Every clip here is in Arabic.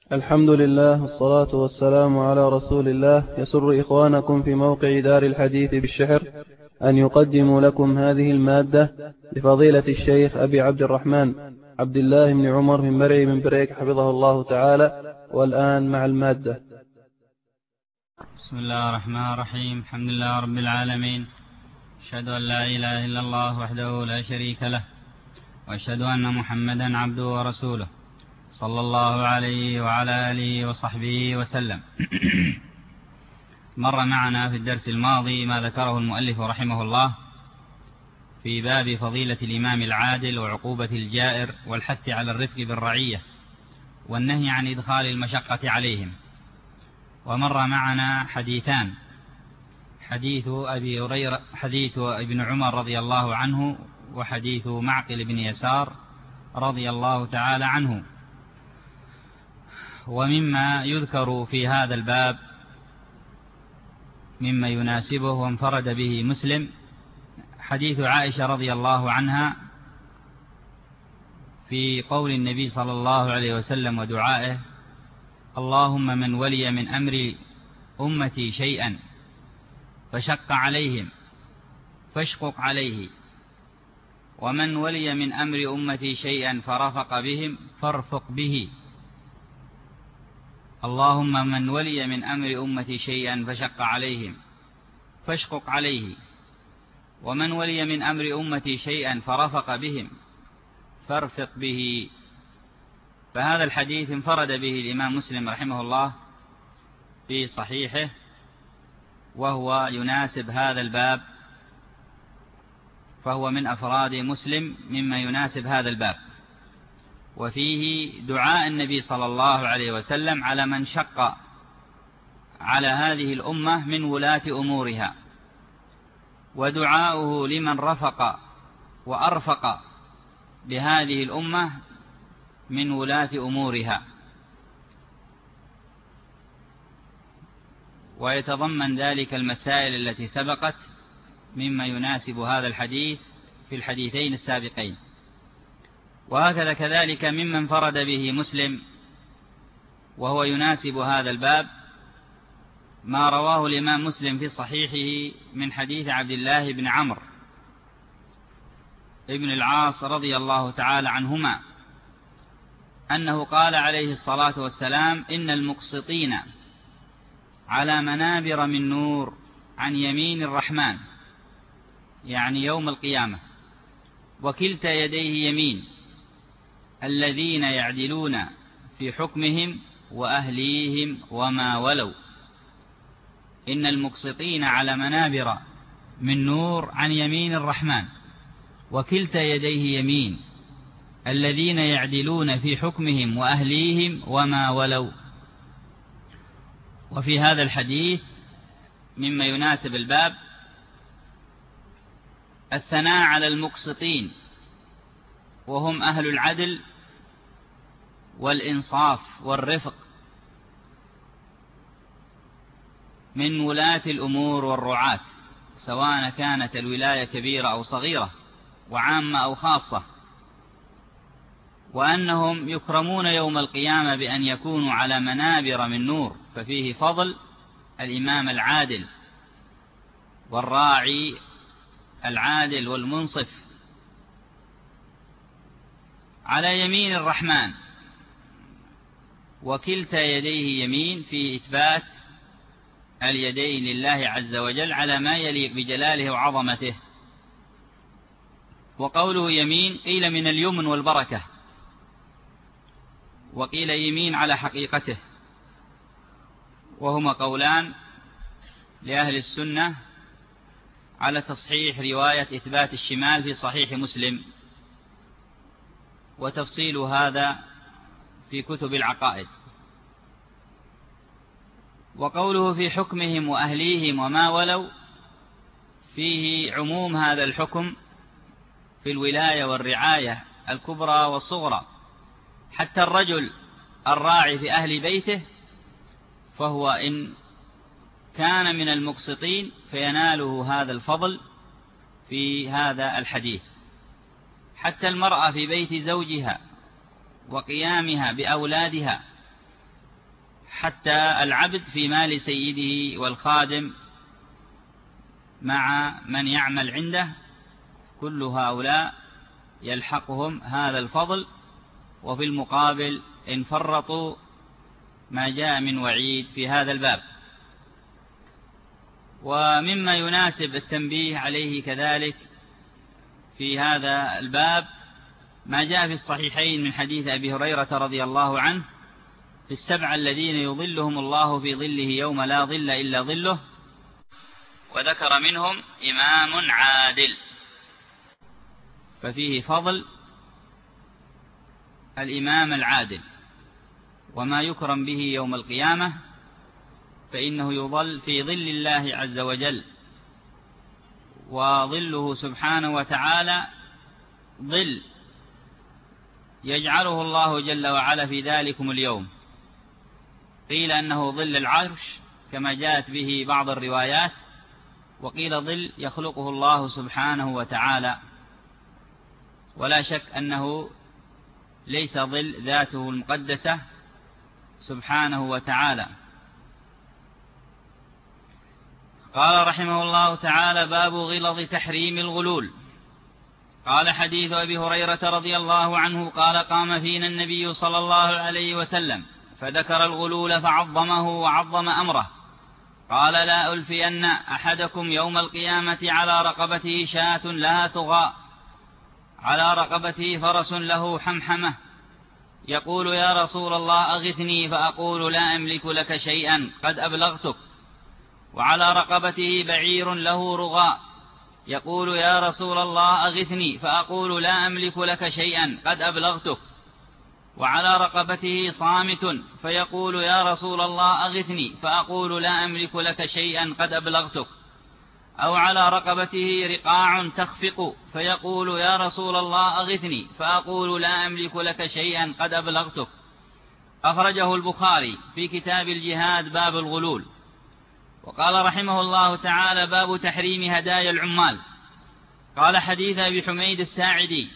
الحمد لله والصلاة والسلام على رسول الله. يسر إخوانكم في موقع دار الحديث بالشحر أن يقدموا لكم هذه المادة لفضيلة الشيخ أبي عبد الرحمن عبد الله بن عمر من مرعي من بريك حفظه الله تعالى. والآن مع المادة. بسم الله الرحمن الرحيم. الحمد لله رب العالمين، أشهد أن لا إله إلا الله وحده لا شريك له، وأشهد أن محمدا عبده ورسوله صلى الله عليه وعلى آله وصحبه وسلم. مر معنا في الدرس الماضي ما ذكره المؤلف رحمه الله في باب فضيلة الإمام العادل وعقوبة الجائر والحث على الرفق بالرعية والنهي عن إدخال المشقة عليهم. ومر معنا حديثان: حديث أبي هريرة، حديث ابن عمر رضي الله عنه، وحديث معقل بن يسار رضي الله تعالى عنه. ومما يذكر في هذا الباب مما يناسبه وانفرد به مسلم حديث عائشة رضي الله عنها في قول النبي صلى الله عليه وسلم ودعائه: اللهم من ولي من أمر أمتي شيئا فشق عليهم فاشقق عليه، ومن ولي من أمر أمتي شيئا فرفق بهم فارفق به. اللهم من ولي من أمر أمتي شيئا فشق عليهم فاشقق عليه، ومن ولي من أمر أمتي شيئا فرفق بهم فارفق به. فهذا الحديث انفرد به الإمام مسلم رحمه الله في صحيحه، وهو يناسب هذا الباب، فهو من أفراد مسلم مما يناسب هذا الباب. وفيه دعاء النبي صلى الله عليه وسلم على من شق على هذه الأمة من ولاة أمورها، ودعاؤه لمن رفق وأرفق بهذه الأمة من ولاة أمورها. ويتضمن ذلك المسائل التي سبقت مما يناسب هذا الحديث في الحديثين السابقين. وهكذا كذلك ممن انفرد به مسلم وهو يناسب هذا الباب ما رواه الإمام مسلم في صحيحه من حديث عبد الله بن عمرو ابن العاص رضي الله تعالى عنهما أنه قال عليه الصلاة والسلام: إن المقسطين على منابر من نور عن يمين الرحمن، يعني يوم القيامة، وكلتا يديه يمين، الذين يعدلون في حكمهم وأهليهم وما ولوا. إن المقسطين على منابر من نور عن يمين الرحمن، وكلتا يديه يمين، الذين يعدلون في حكمهم وأهليهم وما ولوا. وفي هذا الحديث مما يناسب الباب الثناء على المقسطين، وهم أهل العدل والإنصاف والرفق من ولاة الأمور والرعاة، سواء كانت الولاية كبيرة أو صغيرة، وعامة أو خاصة، وأنهم يكرمون يوم القيامة بأن يكونوا على منابر من نور. ففيه فضل الإمام العادل والراعي العادل والمنصف على يمين الرحمن، وكلتا يديه يمين في إثبات اليدين لله عز وجل على ما يليق بجلاله وعظمته. وقوله يمين قيل من اليمن والبركة، وقيل يمين على حقيقته، وهما قولان لأهل السنة على تصحيح رواية إثبات الشمال في صحيح مسلم، وتفصيل هذا في كتب العقائد. وقوله في حكمهم وأهليهم وما ولوا فيه عموم هذا الحكم في الولاية والرعاية الكبرى والصغرى. حتى الرجل الراعي في أهل بيته فهو إن كان من المقسطين فيناله هذا الفضل في هذا الحديث. حتى المرأة في بيت زوجها وقيامها بأولادها حتى العبد في مال سيده والخادم مع من يعمل عنده، كل هؤلاء يلحقهم هذا الفضل، وفي المقابل إن فرطوا ما جاء من وعيد في هذا الباب. ومما يناسب التنبيه عليه كذلك في هذا الباب ما جاء في الصحيحين من حديث أبي هريرة رضي الله عنه في السبع الذين يظلهم الله في ظله يوم لا ظل إلا ظله، وذكر منهم إمام عادل، ففيه فضل الإمام العادل وما يكرم به يوم القيامة، فإنه يظل في ظل الله عز وجل، وظله سبحانه وتعالى ظل يجعله الله جل وعلا في ذلكم اليوم. قيل أنه ظل العرش كما جاءت به بعض الروايات، وقيل ظل يخلقه الله سبحانه وتعالى، ولا شك أنه ليس ظل ذاته المقدسة سبحانه وتعالى. قال رحمه الله تعالى: باب غلظ تحريم الغلول. قال: حديث أبي هريرة رضي الله عنه قال: قام فينا النبي صلى الله عليه وسلم فذكر الغلول فعظمه وعظم أمره، قال: لا ألفين أحدكم يوم القيامة على رقبته شاة لها ثغاء، على رقبته فرس له حمحمة، يقول: يا رسول الله أغثني، فأقول: لا أملك لك شيئا قد أبلغتك. وعلى رقبته بعير له رغاء، يقول: يا رسول الله أغثني، فأقول: لا أملك لك شيئا قد أبلغتك. وعلى رقبته صامت، فيقول: يا رسول الله أغثني، فأقول: لا أملك لك شيئا قد أبلغتك. أو على رقبته رقاع تخفق، فيقول: يا رسول الله أغثني، فأقول: لا أملك لك شيئا قد أبلغتك. أخرجه البخاري في كتاب الجهاد باب الغلول. وقال رحمه الله تعالى: باب تحريم هدايا العمال. قال: حديث أبي حميد الساعدي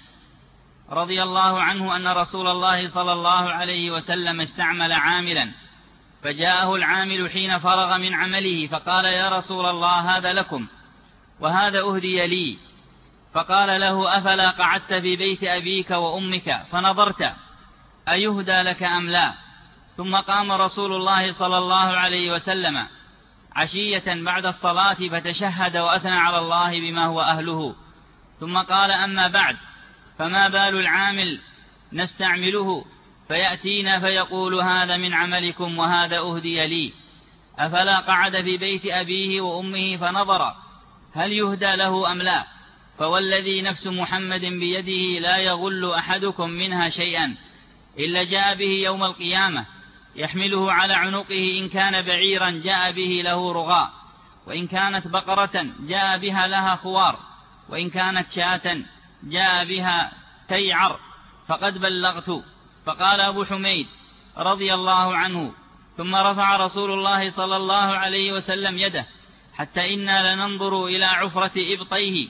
رضي الله عنه أن رسول الله صلى الله عليه وسلم استعمل عاملا، فجاءه العامل حين فرغ من عمله فقال: يا رسول الله هذا لكم وهذا أهدي لي. فقال له: أفلا قعدت في بيت أبيك وأمك فنظرت أيهدى لك أم لا؟ ثم قام رسول الله صلى الله عليه وسلم عشية بعد الصلاة فتشهد وأثنى على الله بما هو أهله، ثم قال: أما بعد، فما بال العامل نستعمله فيأتينا فيقول: هذا من عملكم وهذا أهدي لي؟ أفلا قعد في بيت أبيه وأمه فنظر هل يهدى له أم لا؟ فوالذي نفس محمد بيده لا يغل أحدكم منها شيئا إلا جاء به يوم القيامة يحمله على عنقه، إن كان بعيرا جاء به له رغاء، وإن كانت بقرة جاء بها لها خوار، وإن كانت شاة جاء بها تيعر، فقد بلغت. فقال أبو حميد رضي الله عنه: ثم رفع رسول الله صلى الله عليه وسلم يده حتى إنا لننظر إلى عفرة إبطيه.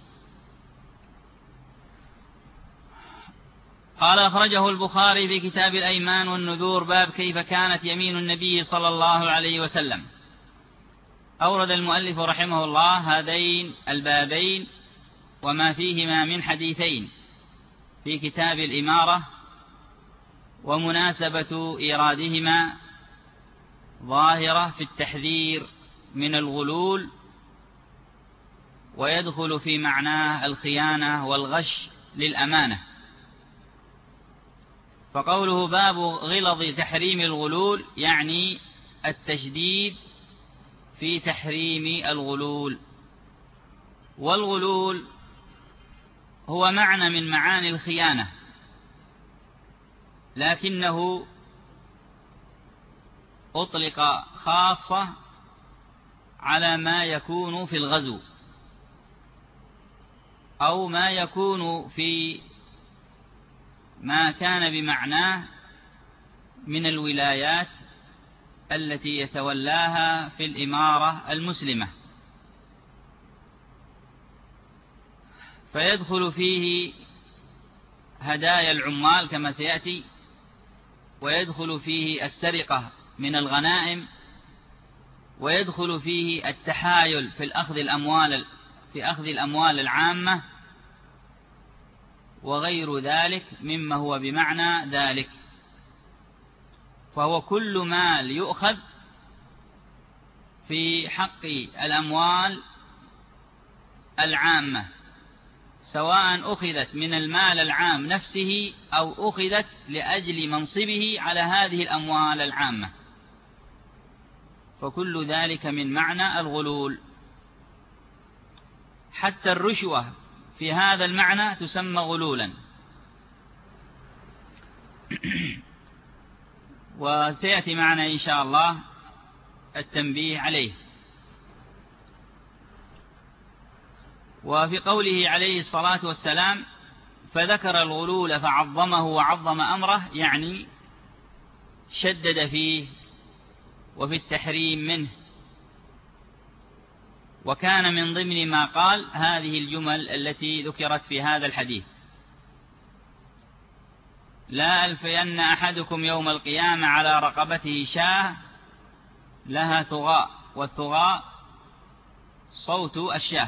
قال: أخرجه البخاري في كتاب الأيمان والنذور باب كيف كانت يمين النبي صلى الله عليه وسلم. أورد المؤلف رحمه الله هذين البابين وما فيهما من حديثين في كتاب الإمارة، ومناسبة إيرادهما ظاهرة في التحذير من الغلول، ويدخل في معناه الخيانة والغش للأمانة. فقوله باب غلظ تحريم الغلول يعني التشديد في تحريم الغلول. والغلول هو معنى من معاني الخيانة، لكنه أطلق خاصة على ما يكون في الغزو أو ما يكون في ما كان بمعناه من الولايات التي يتولاها في الإمارة المسلمة، فيدخل فيه هدايا العمال كما سيأتي، ويدخل فيه السرقة من الغنائم، ويدخل فيه التحايل في أخذ الأموال العامة وغير ذلك مما هو بمعنى ذلك. فهو كل مال يؤخذ في حق الأموال العامة، سواء أخذت من المال العام نفسه أو أخذت لأجل منصبه على هذه الأموال العامة، فكل ذلك من معنى الغلول. حتى الرشوة في هذا المعنى تسمى غلولا. وسيأتي معنا إن شاء الله التنبيه عليه. وفي قوله عليه الصلاة والسلام فذكر الغلول فعظمه وعظم أمره، يعني شدد فيه وفي التحريم منه. وكان من ضمن ما قال هذه الجمل التي ذكرت في هذا الحديث: لا ألفين أحدكم يوم القيامة على رقبته شاة لها ثغاء، والثغاء صوت الشاه.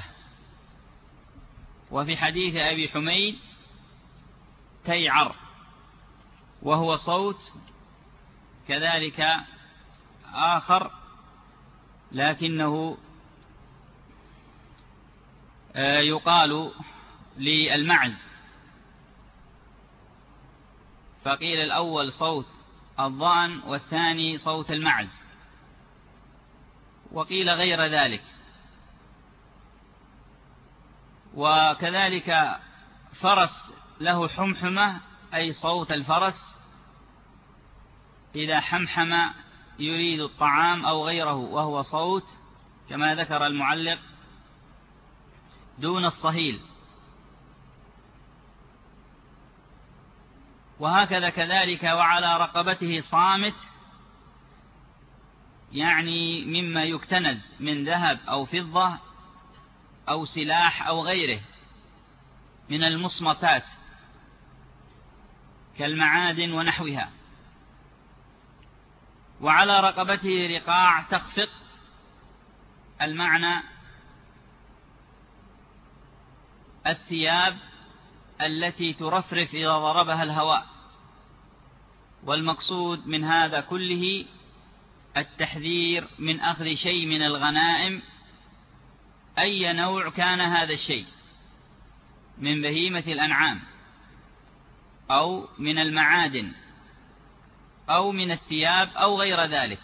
وفي حديث أبي حميد تيعر، وهو صوت كذلك آخر لكنه يقال للمعز، فقيل الأول صوت الضأن والثاني صوت المعز، وقيل غير ذلك. وكذلك فرس له حمحمة، أي صوت الفرس إذا حمحم يريد الطعام أو غيره، وهو صوت كما ذكر المعلق دون الصهيل. وهكذا كذلك وعلى رقبته صامت، يعني مما يكتنز من ذهب أو فضة أو سلاح أو غيره من المصمتات كالمعادن ونحوها. وعلى رقبته رقاع تخفق، المعنى الثياب التي ترفرف إذا ضربها الهواء. والمقصود من هذا كله التحذير من أخذ شيء من الغنائم، أي نوع كان هذا الشيء، من بهيمة الأنعام أو من المعادن أو من الثياب أو غير ذلك،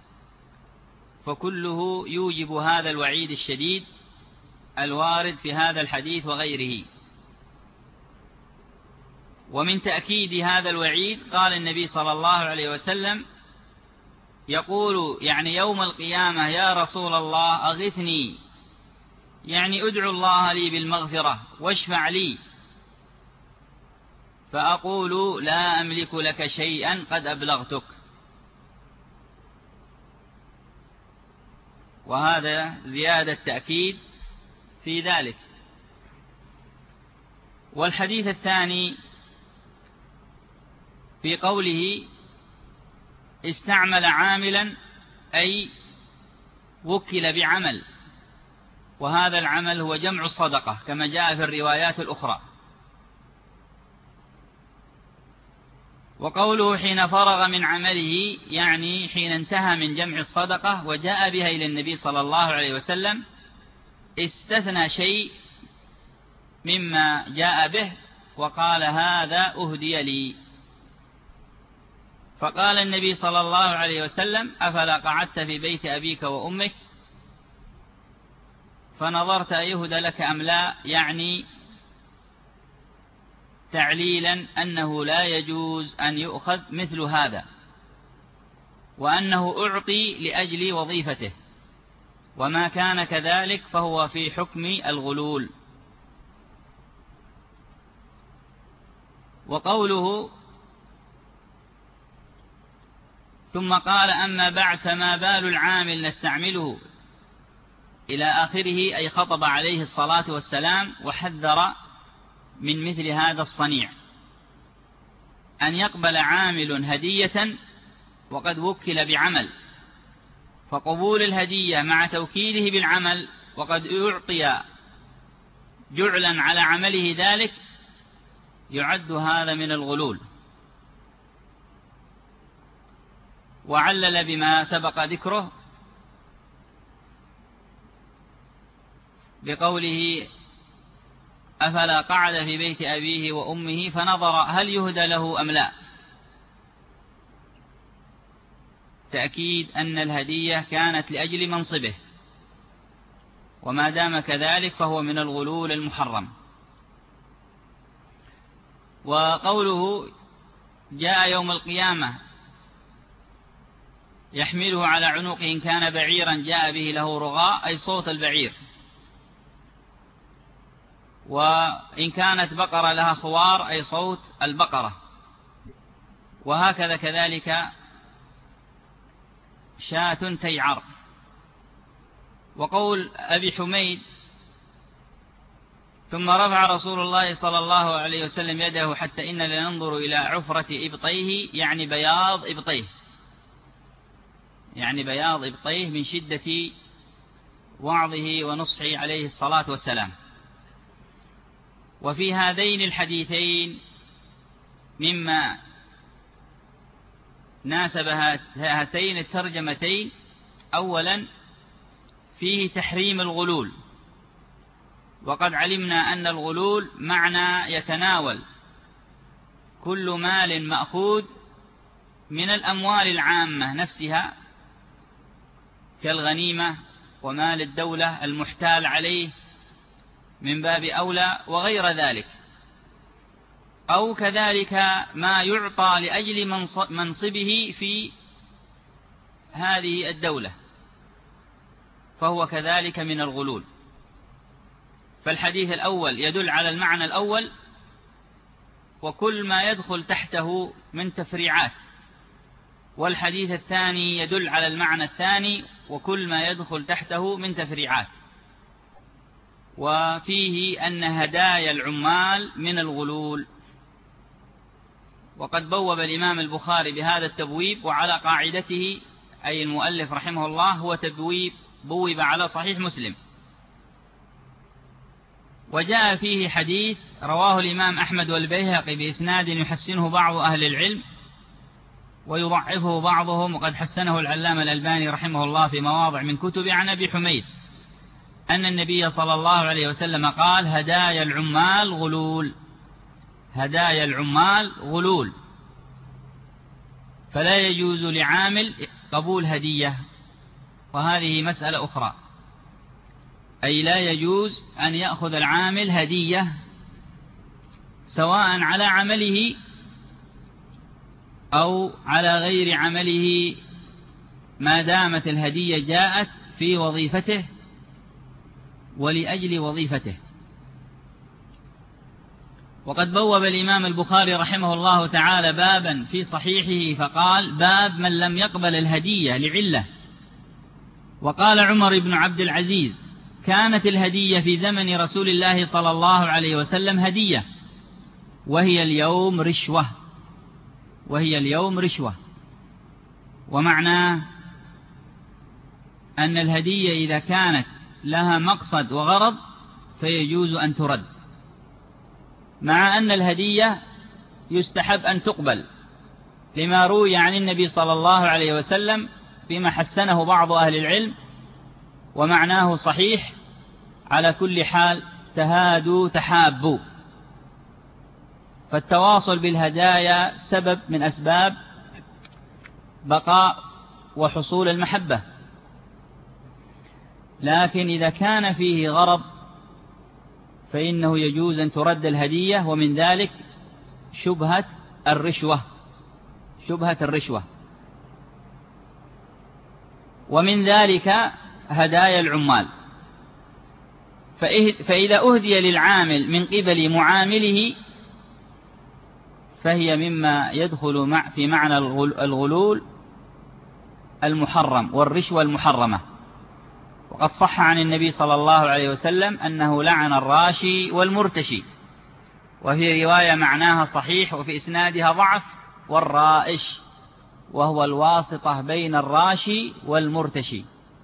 فكله يوجب هذا الوعيد الشديد الوارد في هذا الحديث وغيره. ومن تأكيد هذا الوعيد قال النبي صلى الله عليه وسلم يقول يعني يوم القيامة: يا رسول الله أغثني، يعني ادعو الله لي بالمغفرة واشفع لي، فأقول لا أملك لك شيئا قد أبلغتك. وهذا زيادة تأكيد في ذلك. والحديث الثاني في قوله استعمل عاملا، أي وكل بعمل، وهذا العمل هو جمع الصدقة كما جاء في الروايات الأخرى. وقوله حين فرغ من عمله، يعني حين انتهى من جمع الصدقة وجاء بها إلى النبي صلى الله عليه وسلم، استثنى شيء مما جاء به وقال هذا أهدي لي. فقال النبي صلى الله عليه وسلم أفلا قعدت في بيت أبيك وأمك فنظرت أيهدى لك أم لا، يعني تعليلا أنه لا يجوز أن يؤخذ مثل هذا، وأنه أعطي لأجل وظيفته، وما كان كذلك فهو في حكم الغلول. وقوله ثم قال أما بعد فما بال العامل نستعمله إلى آخره، أي خطب عليه الصلاة والسلام وحذر من مثل هذا الصنيع، أن يقبل عامل هدية وقد وكل بعمل، فقبول الهدية مع توكيله بالعمل وقد أعطي جعلا على عمله ذلك يعد هذا من الغلول. وعلل بما سبق ذكره بقوله: أفلا قعد في بيت أبيه وأمه فنظر هل يهدى له أم لا، تأكيد أن الهدية كانت لأجل منصبه، وما دام كذلك فهو من الغلول المحرم. وقوله: جاء يوم القيامة يحمله على عنقه إن كان بعيرا جاء به له رغاء، أي صوت البعير، وإن كانت بقرة لها خوار أي صوت البقرة، وهكذا كذلك شاة تيعر. وقول أبي حميد: ثم رفع رسول الله صلى الله عليه وسلم يده حتى إن لننظر إلى عفرة إبطيه، يعني بياض إبطيه، يعني بياض إبطيه من شدة وعظه ونصحه عليه الصلاة والسلام. وفي هذين الحديثين مما ناسب هاتين الترجمتين: أولا فيه تحريم الغلول، وقد علمنا أن الغلول معنى يتناول كل مال مأخوذ من الأموال العامة نفسها كالغنيمة ومال الدولة المحتال عليه من باب أولى وغير ذلك، أو كذلك ما يعطى لأجل منصبه في هذه الدولة فهو كذلك من الغلول. فالحديث الأول يدل على المعنى الأول وكل ما يدخل تحته من تفريعات، والحديث الثاني يدل على المعنى الثاني وكل ما يدخل تحته من تفريعات. وفيه أن هدايا العمال من الغلول. وقد بوب الإمام البخاري بهذا التبويب، وعلى قاعدته أي المؤلف رحمه الله هو تبويب بوب على صحيح مسلم. وجاء فيه حديث رواه الإمام أحمد والبيهقي بإسناد يحسنه بعض أهل العلم ويضعفه بعضهم، وقد حسنه العلامة الألباني رحمه الله في مواضع من كتب، عن أبي حميد أن النبي صلى الله عليه وسلم قال: هدايا العمال غلول، هدايا العمال غلول، فلا يجوز لعامل قبول هدية. وهذه مسألة أخرى، أي لا يجوز أن يأخذ العامل هدية سواء على عمله أو على غير عمله ما دامت الهدية جاءت في وظيفته ولأجل وظيفته. وقد بوب الإمام البخاري رحمه الله تعالى بابا في صحيحه فقال: باب من لم يقبل الهدية لعلة. وقال عمر بن عبد العزيز: كانت الهدية في زمن رسول الله صلى الله عليه وسلم هدية، وهي اليوم رشوة، وهي اليوم رشوة. ومعناه أن الهدية إذا كانت لها مقصد وغرض فيجوز أن ترد، مع أن الهدية يستحب أن تقبل، لما روي عن النبي صلى الله عليه وسلم بما حسنه بعض أهل العلم، ومعناه صحيح على كل حال: تهادوا تحابوا. فالتواصل بالهدايا سبب من أسباب بقاء وحصول المحبة، لكن إذا كان فيه غرض فإنه يجوز أن ترد الهدية، ومن ذلك شبهة الرشوة، شبهة الرشوة. ومن ذلك هدايا العمال، فإذا أهدي للعامل من قبل معامله فهي مما يدخل في معنى الغلول المحرم والرشوة المحرمة. وقد صح عن النبي صلى الله عليه وسلم أنه لعن الراشي والمرتشي، وفي رواية معناها صحيح وفي إسنادها ضعف: والرائش. وهو الواسطة بين الراشي والمرتشي.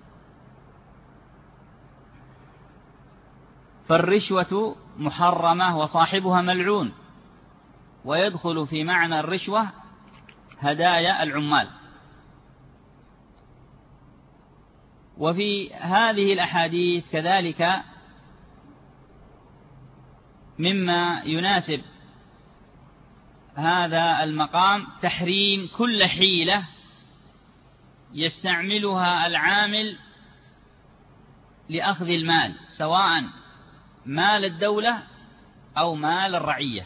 فالرشوة محرمة وصاحبها ملعون، ويدخل في معنى الرشوة هدايا العمال. وفي هذه الأحاديث كذلك مما يناسب هذا المقام تحريم كل حيلة يستعملها العامل لأخذ المال، سواء مال الدولة أو مال الرعية.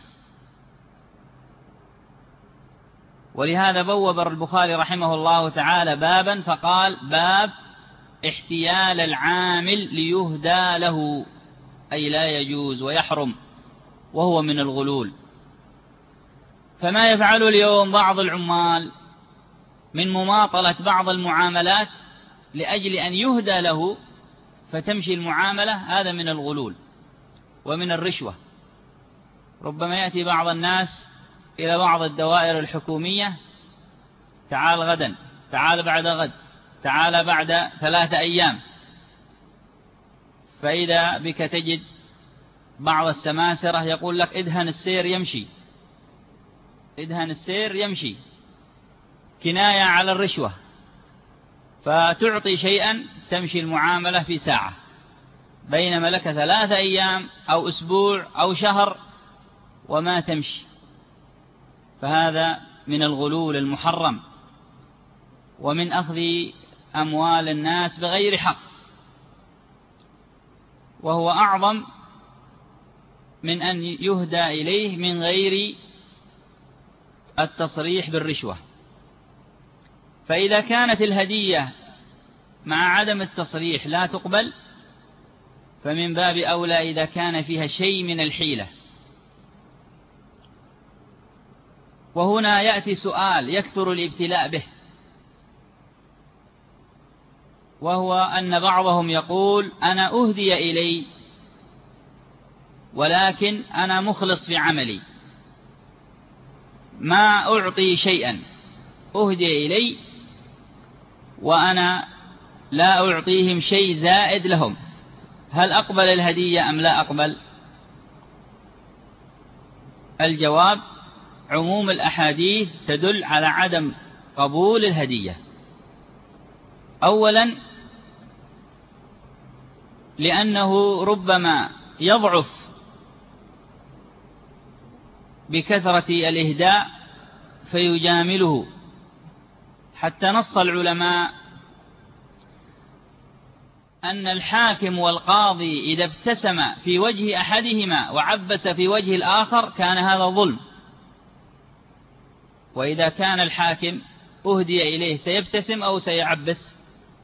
ولهذا بوب البخاري رحمه الله تعالى بابا فقال: باب احتيال العامل ليهدى له، أي لا يجوز ويحرم، وهو من الغلول. فما يفعل اليوم بعض العمال من مماطلة بعض المعاملات لأجل أن يهدى له فتمشي المعاملة، هذا من الغلول ومن الرشوة. ربما يأتي بعض الناس إلى بعض الدوائر الحكومية: تعال غدا، تعال بعد غد، تعال بعد 3 أيام. فإذا بك تجد بعض السماسرة يقول لك: ادهن السير يمشي، ادهن السير يمشي، كناية على الرشوة. فتعطي شيئا تمشي المعاملة في ساعة، بينما لك 3 أيام أو أسبوع أو شهر وما تمشي. فهذا من الغلول المحرم، ومن أخذ أموال الناس بغير حق، وهو أعظم من أن يهدى إليه من غير التصريح بالرشوة. فإذا كانت الهدية مع عدم التصريح لا تقبل، فمن باب أولى إذا كان فيها شيء من الحيلة. وهنا يأتي سؤال يكثر الابتلاء به، وهو أن بعضهم يقول: أنا أهدي إلي ولكن أنا مخلص في عملي، ما أعطي شيئا، أهدي إلي وأنا لا أعطيهم شيء زائد لهم، هل أقبل الهدية أم لا أقبل؟ الجواب: عموم الأحاديث تدل على عدم قبول الهدية. أولا لأنه ربما يضعف بكثرة الإهداء فيجامله، حتى نص العلماء أن الحاكم والقاضي إذا ابتسم في وجه أحدهما وعبس في وجه الآخر كان هذا ظلم. وإذا كان الحاكم أهدي إليه سيبتسم أو سيعبس؟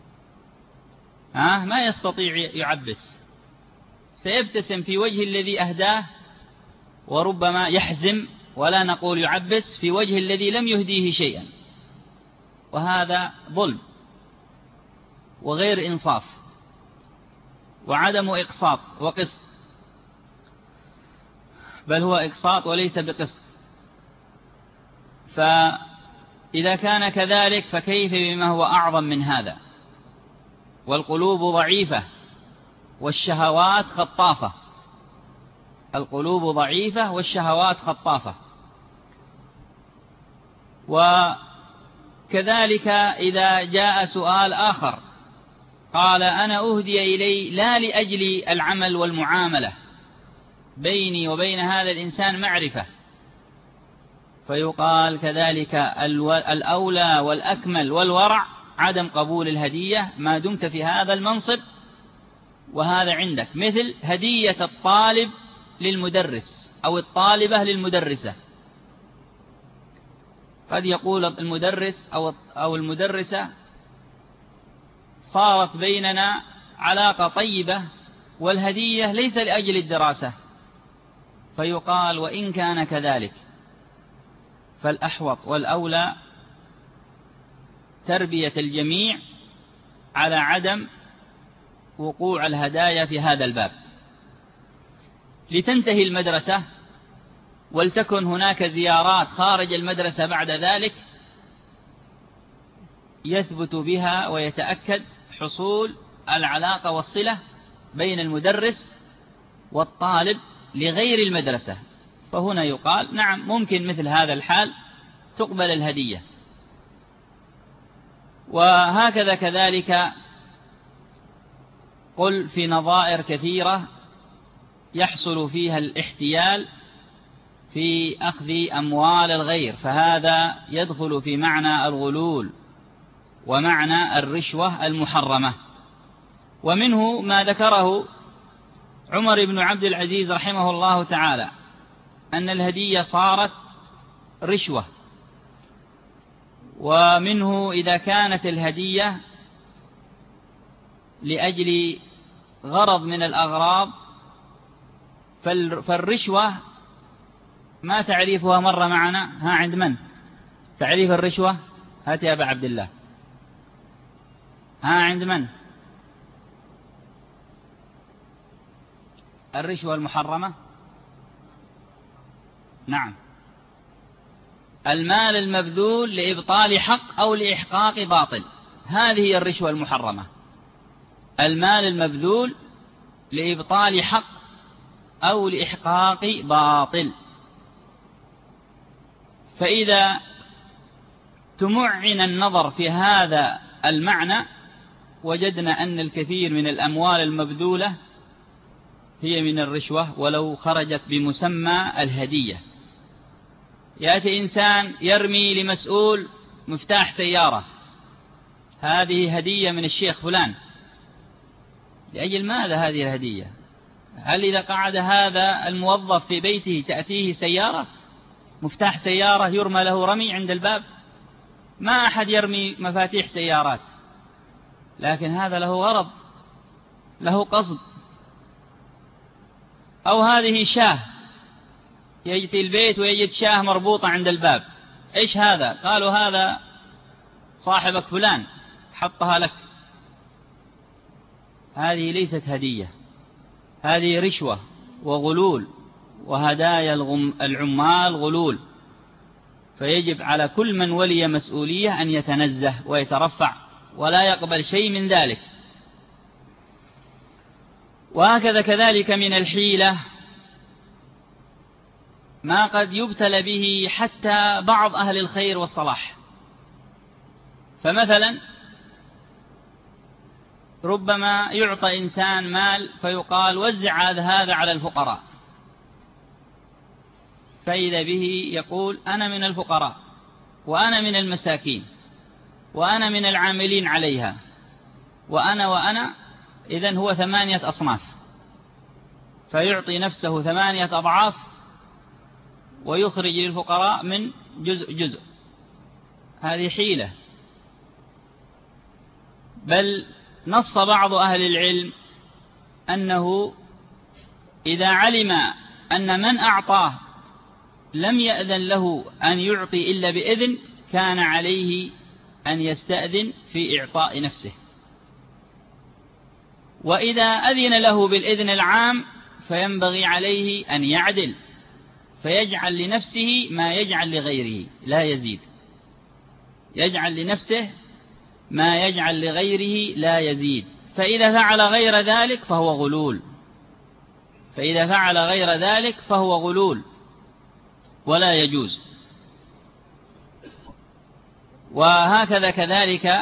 ما يستطيع يعبس، سيبتسم في وجه الذي أهداه، وربما يحزم ولا نقول يعبس في وجه الذي لم يهديه شيئا، وهذا ظلم وغير إنصاف وعدم إقساط وقسط، بل هو إقساط وليس بقسط. فإذا كان كذلك فكيف بما هو أعظم من هذا؟ والقلوب ضعيفة والشهوات خطافة، القلوب ضعيفة والشهوات خطافة. وكذلك إذا جاء سؤال آخر قال: أنا أهدي إلي لا لأجل العمل والمعاملة، بيني وبين هذا الإنسان معرفة، فيقال كذلك الأولى والأكمل والورع عدم قبول الهدية ما دمت في هذا المنصب وهذا عندك. مثل هدية الطالب للمدرس أو الطالبة للمدرسة، قد يقول المدرس أو المدرسة: صارت بيننا علاقة طيبة والهدية ليس لأجل الدراسة، فيقال: وإن كان كذلك فالأحوط والأولى تربية الجميع على عدم وقوع الهدايا في هذا الباب، لتنتهي المدرسة ولتكن هناك زيارات خارج المدرسة بعد ذلك، يثبت بها ويتأكد حصول العلاقة والصلة بين المدرس والطالب لغير المدرسة، فهنا يقال نعم ممكن مثل هذا الحال تقبل الهدية. وهكذا كذلك قل في نظائر كثيرة يحصل فيها الاحتيال في أخذ أموال الغير، فهذا يدخل في معنى الغلول ومعنى الرشوة المحرمة. ومنه ما ذكره عمر بن عبد العزيز رحمه الله تعالى أن الهدية صارت رشوة. ومنه إذا كانت الهدية لأجل غرض من الأغراض فالرشوة ما تعريفها مر معنا؟ ها عند من تعريف الرشوة؟ هات يا أبا عبد الله. ها عند من الرشوة المحرمة؟ نعم، المال المبذول لإبطال حق أو لإحقاق باطل، هذه هي الرشوة المحرمة. المال المبذول لإبطال حق أو لإحقاق باطل. فإذا تمعن النظر في هذا المعنى وجدنا أن الكثير من الأموال المبذولة هي من الرشوة ولو خرجت بمسمى الهدية. يأتي إنسان يرمي لمسؤول مفتاح سيارة، هذه هدية من الشيخ فلان. لأجل ماذا هذه الهدية؟ هل إذا قعد هذا الموظف في بيته تأتيه سيارة، مفتاح سيارة يرمى له رمي عند الباب؟ ما أحد يرمي مفاتيح سيارات، لكن هذا له غرض، له قصد. أو هذه شاه، يأتي البيت ويجد شاه مربوطة عند الباب، إيش هذا؟ قالوا هذا صاحبك فلان حطها لك. هذه ليست هدية، هذه رشوة وغلول، وهدايا العمال غلول. فيجب على كل من ولي مسؤولية أن يتنزه ويترفع ولا يقبل شيء من ذلك. وهكذا كذلك من الحيلة ما قد يبتلى به حتى بعض أهل الخير والصلاح. فمثلا ربما يعطى إنسان مال فيقال وزع هذا على الفقراء، فإذا به يقول أنا من الفقراء وأنا من المساكين وأنا من العاملين عليها وأنا إذن هو 8 أصناف، فيعطي نفسه 8 أضعاف ويخرج للفقراء من جزء. هذه حيلة. بل نص بعض أهل العلم أنه إذا علم أن من أعطاه لم يأذن له أن يعطي إلا بإذن كان عليه أن يستأذن في إعطاء نفسه، وإذا أذن له بالإذن العام فينبغي عليه أن يعدل فيجعل لنفسه ما يجعل لغيره لا يزيد، يجعل لنفسه ما يجعل لغيره لا يزيد. فإذا فعل غير ذلك فهو غلول، فإذا فعل غير ذلك فهو غلول ولا يجوز. وهكذا كذلك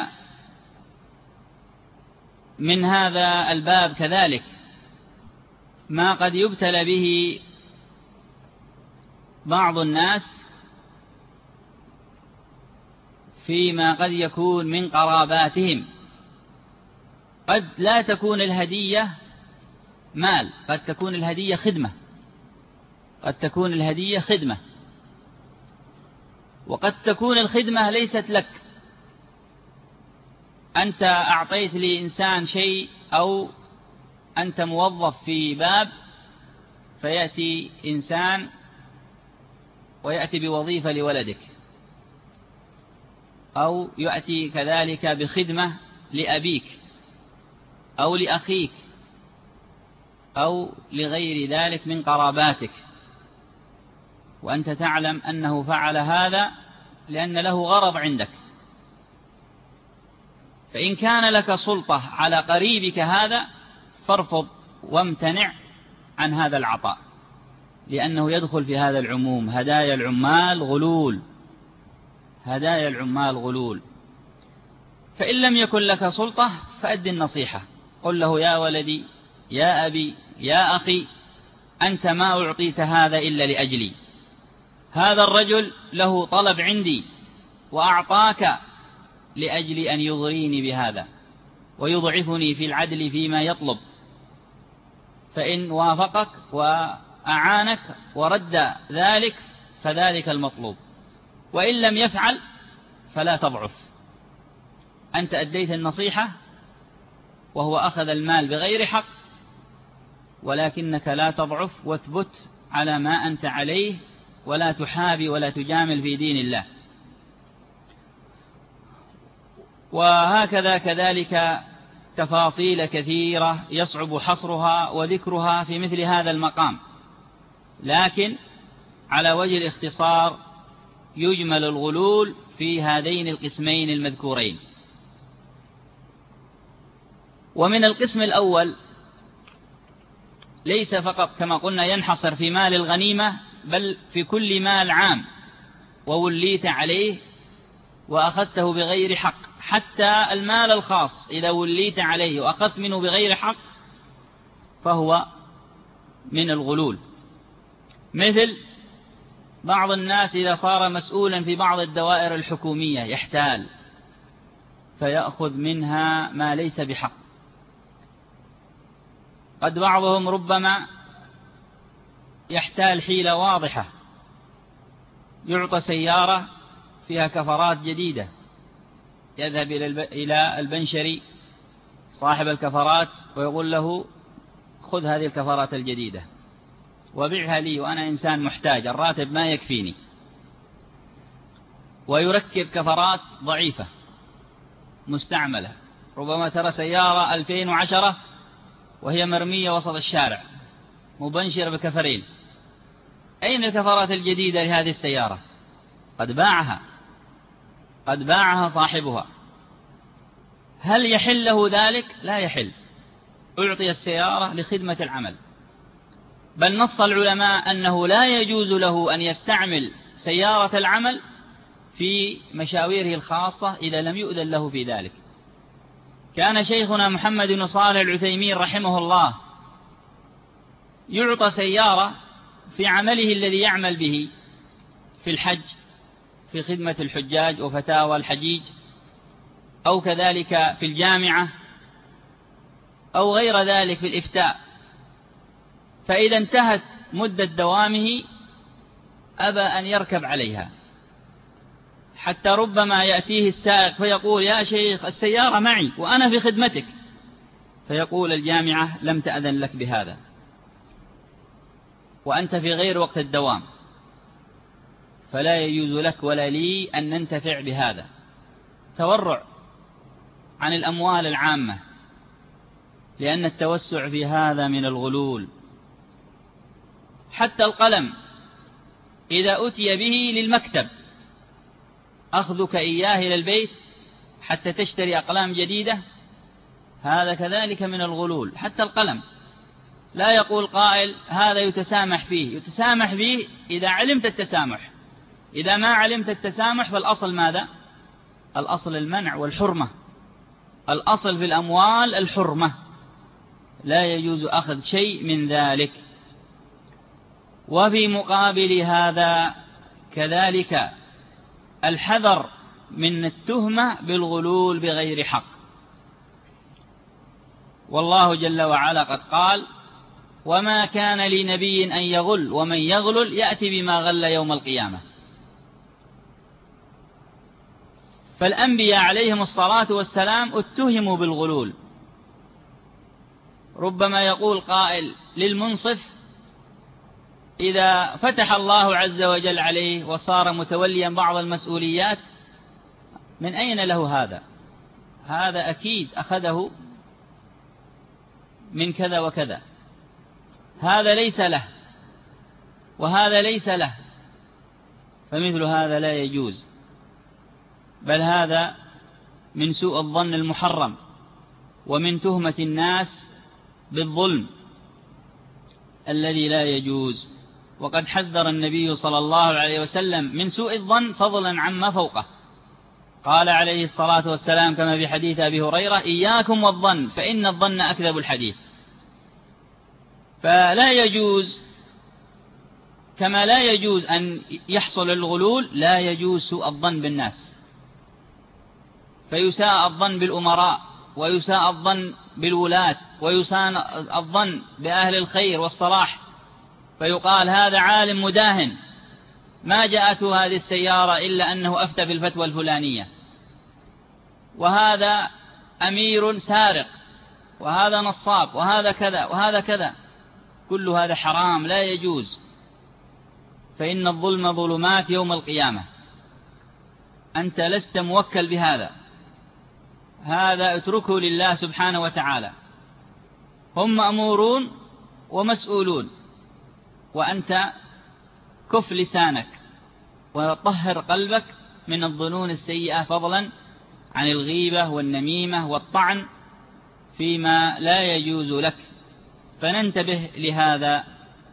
من هذا الباب كذلك ما قد يبتلى به بعض الناس فيما قد يكون من قراباتهم. قد لا تكون الهدية مال، قد تكون الهدية خدمة، قد تكون الهدية خدمة، وقد تكون الخدمة ليست لك. أنت أعطيت لإنسان شيء أو أنت موظف في باب فيأتي إنسان ويأتي بوظيفة لولدك، أو يأتي كذلك بخدمة لأبيك أو لأخيك أو لغير ذلك من قراباتك، وأنت تعلم أنه فعل هذا لأن له غرض عندك، فإن كان لك سلطة على قريبك هذا فارفض وامتنع عن هذا العطاء، لأنه يدخل في هذا العموم. هدايا العمال غلول، هدايا العمال غلول. فإن لم يكن لك سلطة فأد النصيحة، قل له: يا ولدي، يا أبي، يا أخي، أنت ما أعطيت هذا إلا لأجلي، هذا الرجل له طلب عندي وأعطاك لأجل أن يضريني بهذا ويضعفني في العدل فيما يطلب، فإن وافقك وأعانك ورد ذلك فذلك المطلوب، وإن لم يفعل فلا تضعف. أنت أديت النصيحة وهو أخذ المال بغير حق، ولكنك لا تضعف واثبت على ما أنت عليه، ولا تحابي ولا تجامل في دين الله. وهكذا كذلك تفاصيل كثيرة يصعب حصرها وذكرها في مثل هذا المقام، لكن على وجه الاختصار يجمل الغلول في هذين القسمين المذكورين. ومن القسم الأول ليس فقط كما قلنا ينحصر في مال الغنيمة، بل في كل مال عام ووليت عليه وأخذته بغير حق، حتى المال الخاص إذا وليت عليه وأخذت منه بغير حق فهو من الغلول. مثل بعض الناس إذا صار مسؤولا في بعض الدوائر الحكومية يحتال فيأخذ منها ما ليس بحق. قد بعضهم ربما يحتال حيلة واضحة، يعطى سيارة فيها كفرات جديدة، يذهب إلى البنشري صاحب الكفرات ويقول له: خذ هذه الكفرات الجديدة وبيعها لي وأنا إنسان محتاج، الراتب ما يكفيني. ويركب كفرات ضعيفة مستعملة، ربما ترى سيارة 2010 وهي مرمية وسط الشارع مبنشرة بكفرين. أين الكفرات الجديدة لهذه السيارة؟ قد باعها صاحبها. هل يحل له ذلك؟ لا يحل. أعطي السيارة لخدمة العمل، بل نص العلماء أنه لا يجوز له أن يستعمل سيارة العمل في مشاويره الخاصة إذا لم يؤذن له في ذلك. كان شيخنا محمد بن صالح العثيمين رحمه الله يعطى سيارة في عمله الذي يعمل به في الحج، في خدمة الحجاج وفتاوى الحجيج، أو كذلك في الجامعة، أو غير ذلك في الإفتاء. فإذا انتهت مدة دوامه أبى أن يركب عليها، حتى ربما يأتيه السائق فيقول: يا شيخ السيارة معي وأنا في خدمتك، فيقول الجامعة: لم تأذن لك بهذا وأنت في غير وقت الدوام، فلا يجوز لك ولا لي أن ننتفع بهذا. تورع عن الأموال العامة، لأن التوسع في هذا من الغلول. حتى القلم إذا أتي به للمكتب، أخذك إياه إلى البيت حتى تشتري أقلام جديدة، هذا كذلك من الغلول. حتى القلم لا يقول قائل هذا يتسامح فيه، يتسامح فيه إذا علمت التسامح. إذا ما علمت التسامح فالأصل ماذا؟ الأصل المنع والحرمة. الأصل في الأموال الحرمة، لا يجوز أخذ شيء من ذلك. وفي مقابل هذا كذلك الحذر من التهمة بالغلول بغير حق. والله جل وعلا قد قال: وما كان لنبي أن يغل ومن يغلل يأتي بما غل يوم القيامة. فالأنبياء عليهم الصلاة والسلام اتهموا بالغلول. ربما يقول قائل للمنصف إذا فتح الله عز وجل عليه وصار متوليا بعض المسؤوليات، من أين له هذا؟ هذا أكيد أخذه من كذا وكذا، هذا ليس له وهذا ليس له، فمثل هذا لا يجوز. بل هذا من سوء الظن المحرم ومن تهمة الناس بالظلم الذي لا يجوز. وقد حذر النبي صلى الله عليه وسلم من سوء الظن فضلا عما فوقه. قال عليه الصلاة والسلام كما في حديث أبي هريرة: إياكم والظن فإن الظن أكذب الحديث. فلا يجوز، كما لا يجوز أن يحصل الغلول، لا يجوز سوء الظن بالناس، فيساء الظن بالأمراء، ويساء الظن بالولاة، ويساء الظن بأهل الخير والصلاح، فيقال هذا عالم مداهن ما جاءته هذه السيارة إلا أنه أفتى بالفتوى الفلانية، وهذا أمير سارق، وهذا نصاب، وهذا كذا وهذا كذا. كل هذا حرام لا يجوز، فإن الظلم ظلمات يوم القيامة. أنت لست موكل بهذا، هذا اتركه لله سبحانه وتعالى. هم مأمورون ومسؤولون، وأنت كف لسانك وطهر قلبك من الظنون السيئة، فضلا عن الغيبة والنميمة والطعن فيما لا يجوز لك، فننتبه لهذا.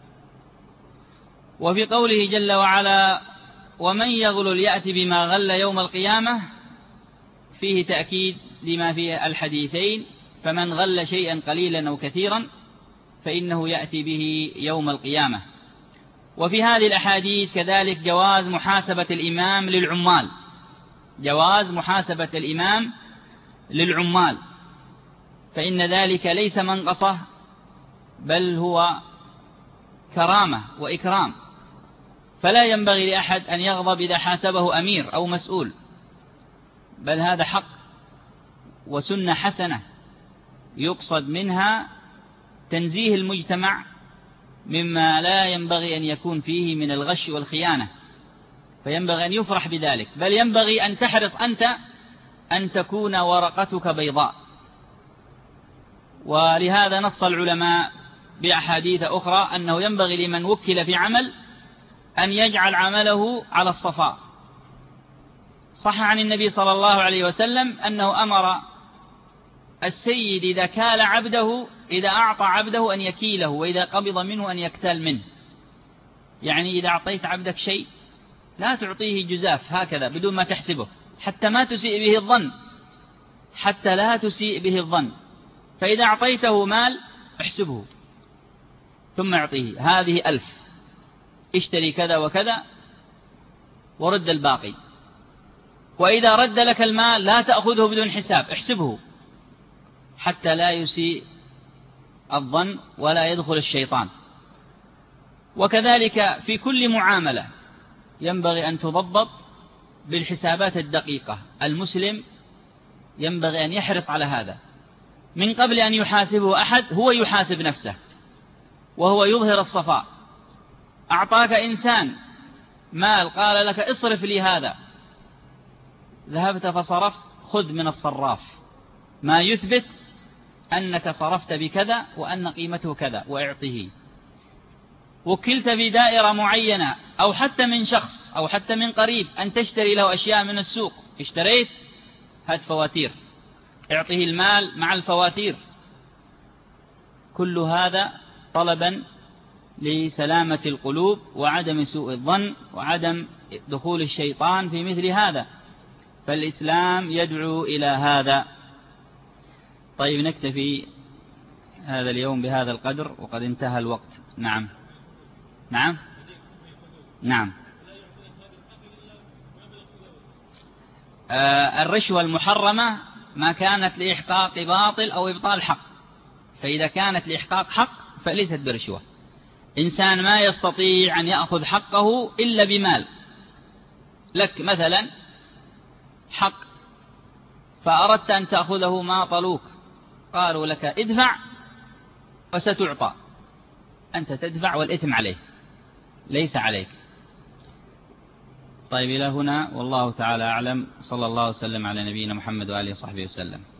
وفي قوله جل وعلا: ومن يغلل يأتي بما غل يوم القيامة، فيه تأكيد لما في الحديثين: فمن غل شيئا قليلا أو كثيرا فإنه يأتي به يوم القيامة. وفي هذه الأحاديث كذلك جواز محاسبة الإمام للعمال، جواز محاسبة الإمام للعمال، فإن ذلك ليس منقصة بل هو كرامة وإكرام، فلا ينبغي لأحد أن يغضب إذا حاسبه أمير أو مسؤول، بل هذا حق وسنة حسنة يقصد منها تنزيه المجتمع مما لا ينبغي أن يكون فيه من الغش والخيانة، فينبغي أن يفرح بذلك، بل ينبغي أن تحرص أنت أن تكون ورقتك بيضاء. ولهذا نص العلماء بأحاديث أخرى أنه ينبغي لمن وكل في عمل أن يجعل عمله على الصفاء. صح عن النبي صلى الله عليه وسلم أنه أمر السيد إذا كال عبده، إذا أعطى عبده أن يكيله، وإذا قبض منه أن يكتال منه. يعني إذا أعطيت عبدك شيء لا تعطيه جزاف هكذا بدون ما تحسبه، حتى ما تسيء به الظن، حتى لا تسيء به الظن. فإذا أعطيته مال احسبه ثم اعطيه، هذه 1000، اشتري كذا وكذا ورد الباقي. وإذا رد لك المال لا تأخذه بدون حساب، احسبه حتى لا يسيء الظن ولا يدخل الشيطان. وكذلك في كل معاملة ينبغي أن تضبط بالحسابات الدقيقة. المسلم ينبغي أن يحرص على هذا، من قبل أن يحاسبه أحد هو يحاسب نفسه وهو يظهر الصفاء. أعطاك إنسان مال قال لك اصرف لي هذا، ذهبت فصرفت، خذ من الصراف ما يثبت أنك صرفت بكذا وأن قيمته كذا واعطه. وكلت بدائرة معينة أو حتى من شخص أو حتى من قريب أن تشتري له أشياء من السوق، اشتريت، هات فواتير، اعطه المال مع الفواتير. كل هذا طلبا لسلامة القلوب وعدم سوء الظن وعدم دخول الشيطان في مثل هذا، فالإسلام يدعو إلى هذا. طيب نكتفي هذا اليوم بهذا القدر وقد انتهى الوقت. نعم نعم نعم. الرشوة المحرمة ما كانت لإحقاق باطل أو إبطال حق، فإذا كانت لإحقاق حق فليست برشوة. إنسان ما يستطيع أن يأخذ حقه إلا بمال، لك مثلا حق فأردت أن تأخذه ما طلوك، قالوا لك ادفع وستعطى، أنت تدفع والإثم عليه ليس عليك. طيب إلى هنا والله تعالى أعلم، صلى الله وسلم على نبينا محمد وآله وصحبه وسلم.